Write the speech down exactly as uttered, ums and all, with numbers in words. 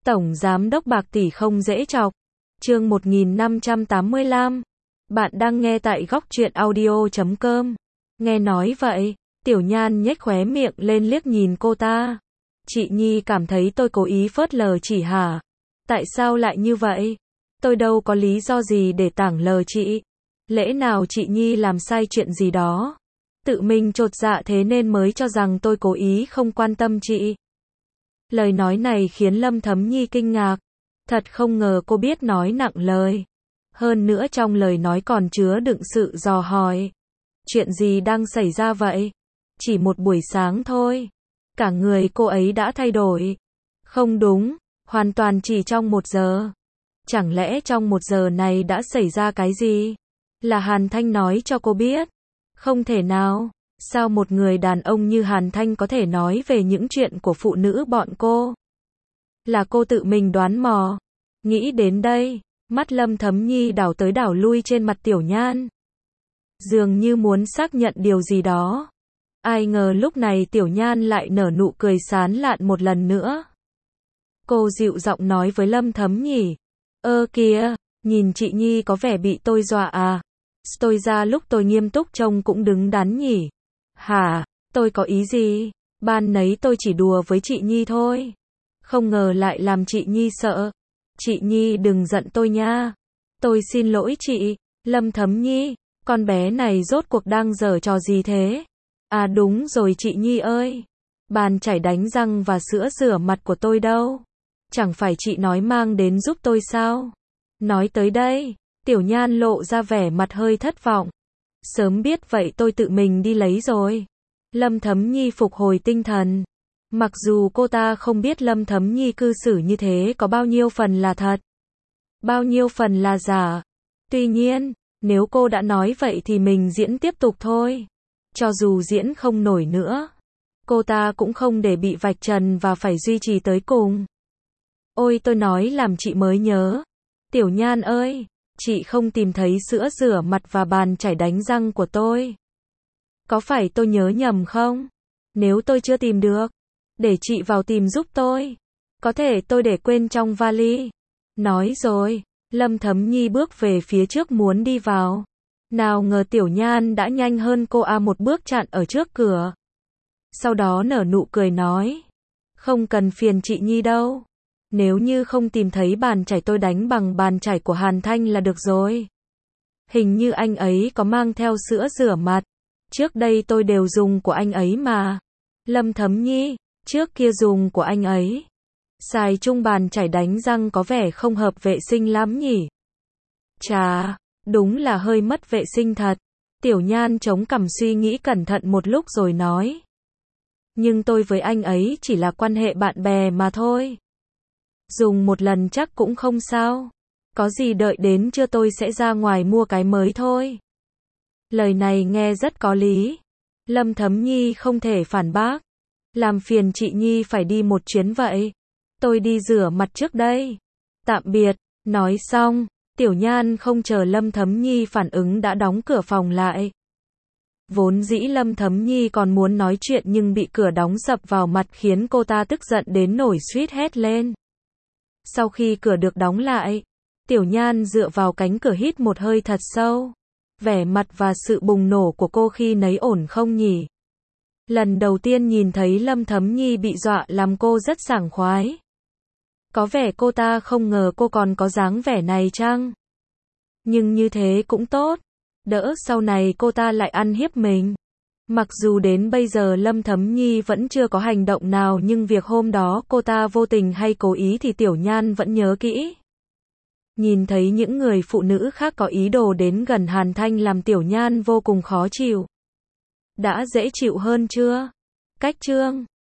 Tổng Giám đốc bạc tỷ không dễ chọc. Chương một nghìn năm trăm tám mươi lăm. Bạn đang nghe tại góc truyện audio chấm com. Nghe nói vậy, Tiểu Nhan nhếch khóe miệng lên liếc nhìn cô ta. Chị Nhi cảm thấy tôi cố ý phớt lờ chị hả? Tại sao lại như vậy? Tôi đâu có lý do gì để tảng lờ chị. Lẽ nào chị Nhi làm sai chuyện gì đó? Tự mình chột dạ thế nên mới cho rằng tôi cố ý không quan tâm chị. Lời nói này khiến Lâm Thấm Nhi kinh ngạc. Thật không ngờ cô biết nói nặng lời. Hơn nữa trong lời nói còn chứa đựng sự dò hỏi. Chuyện gì đang xảy ra vậy? Chỉ một buổi sáng thôi. Cả người cô ấy đã thay đổi. Không đúng, hoàn toàn chỉ trong một giờ. Chẳng lẽ trong một giờ này đã xảy ra cái gì? Là Hàn Thanh nói cho cô biết. Không thể nào. Sao một người đàn ông như Hàn Thanh có thể nói về những chuyện của phụ nữ bọn cô? Là cô tự mình đoán mò. Nghĩ đến đây, mắt Lâm Thấm Nhi đảo tới đảo lui trên mặt Tiểu Nhan. Dường như muốn xác nhận điều gì đó. Ai ngờ lúc này Tiểu Nhan lại nở nụ cười sán lạn một lần nữa. Cô dịu giọng nói với Lâm Thấm Nhi. Ơ kìa, nhìn chị Nhi có vẻ bị tôi dọa à? Tôi ra lúc tôi nghiêm túc trông cũng đứng đắn nhỉ? Hả, tôi có ý gì? Ban nấy tôi chỉ đùa với chị Nhi thôi. Không ngờ lại làm chị Nhi sợ. Chị Nhi đừng giận tôi nha. Tôi xin lỗi chị. Lâm Thấm Nhi, con bé này rốt cuộc đang giở trò gì thế? À đúng rồi chị Nhi ơi. Bàn chải đánh răng và sữa rửa mặt của tôi đâu? Chẳng phải chị nói mang đến giúp tôi sao? Nói tới đây, Tiểu Nhan lộ ra vẻ mặt hơi thất vọng. Sớm biết vậy tôi tự mình đi lấy rồi. Lâm Thấm Nhi phục hồi tinh thần. Mặc dù cô ta không biết Lâm Thấm Nhi cư xử như thế có bao nhiêu phần là thật, bao nhiêu phần là giả. Tuy nhiên, nếu cô đã nói vậy thì mình diễn tiếp tục thôi. Cho dù diễn không nổi nữa, cô ta cũng không để bị vạch trần và phải duy trì tới cùng. Ôi tôi nói làm chị mới nhớ. Tiểu Nhan ơi, chị không tìm thấy sữa rửa mặt và bàn chải đánh răng của tôi. Có phải tôi nhớ nhầm không? Nếu tôi chưa tìm được, để chị vào tìm giúp tôi. Có thể tôi để quên trong vali. Nói rồi, Lâm Thấm Nhi bước về phía trước muốn đi vào. Nào ngờ Tiểu Nhan đã nhanh hơn cô a một bước chặn ở trước cửa. Sau đó nở nụ cười nói. Không cần phiền chị Nhi đâu. Nếu như không tìm thấy bàn chải tôi đánh bằng bàn chải của Hàn Thanh là được rồi. Hình như anh ấy có mang theo sữa rửa mặt. Trước đây tôi đều dùng của anh ấy mà. Lâm Thấm Nhi, trước kia dùng của anh ấy. Xài chung bàn chải đánh răng có vẻ không hợp vệ sinh lắm nhỉ. Chà, đúng là hơi mất vệ sinh thật. Tiểu Nhan chống cằm suy nghĩ cẩn thận một lúc rồi nói. Nhưng tôi với anh ấy chỉ là quan hệ bạn bè mà thôi. Dùng một lần chắc cũng không sao. Có gì đợi đến trưa tôi sẽ ra ngoài mua cái mới thôi. Lời này nghe rất có lý. Lâm Thấm Nhi không thể phản bác. Làm phiền chị Nhi phải đi một chuyến vậy. Tôi đi rửa mặt trước đây. Tạm biệt. Nói xong, Tiểu Nhan không chờ Lâm Thấm Nhi phản ứng đã đóng cửa phòng lại. Vốn dĩ Lâm Thấm Nhi còn muốn nói chuyện nhưng bị cửa đóng sập vào mặt khiến cô ta tức giận đến nổi suýt hét lên. Sau khi cửa được đóng lại, Tiểu Nhan dựa vào cánh cửa hít một hơi thật sâu. Vẻ mặt và sự bùng nổ của cô khi nấy ổn không nhỉ? Lần đầu tiên nhìn thấy Lâm Thấm Nhi bị dọa làm cô rất sảng khoái. Có vẻ cô ta không ngờ cô còn có dáng vẻ này chăng? Nhưng như thế cũng tốt. Đỡ sau này cô ta lại ăn hiếp mình. Mặc dù đến bây giờ Lâm Thấm Nhi vẫn chưa có hành động nào nhưng việc hôm đó cô ta vô tình hay cố ý thì Tiểu Nhan vẫn nhớ kỹ. Nhìn thấy những người phụ nữ khác có ý đồ đến gần Hàn Thanh làm Tiểu Nhan vô cùng khó chịu. Đã dễ chịu hơn chưa? Cách chương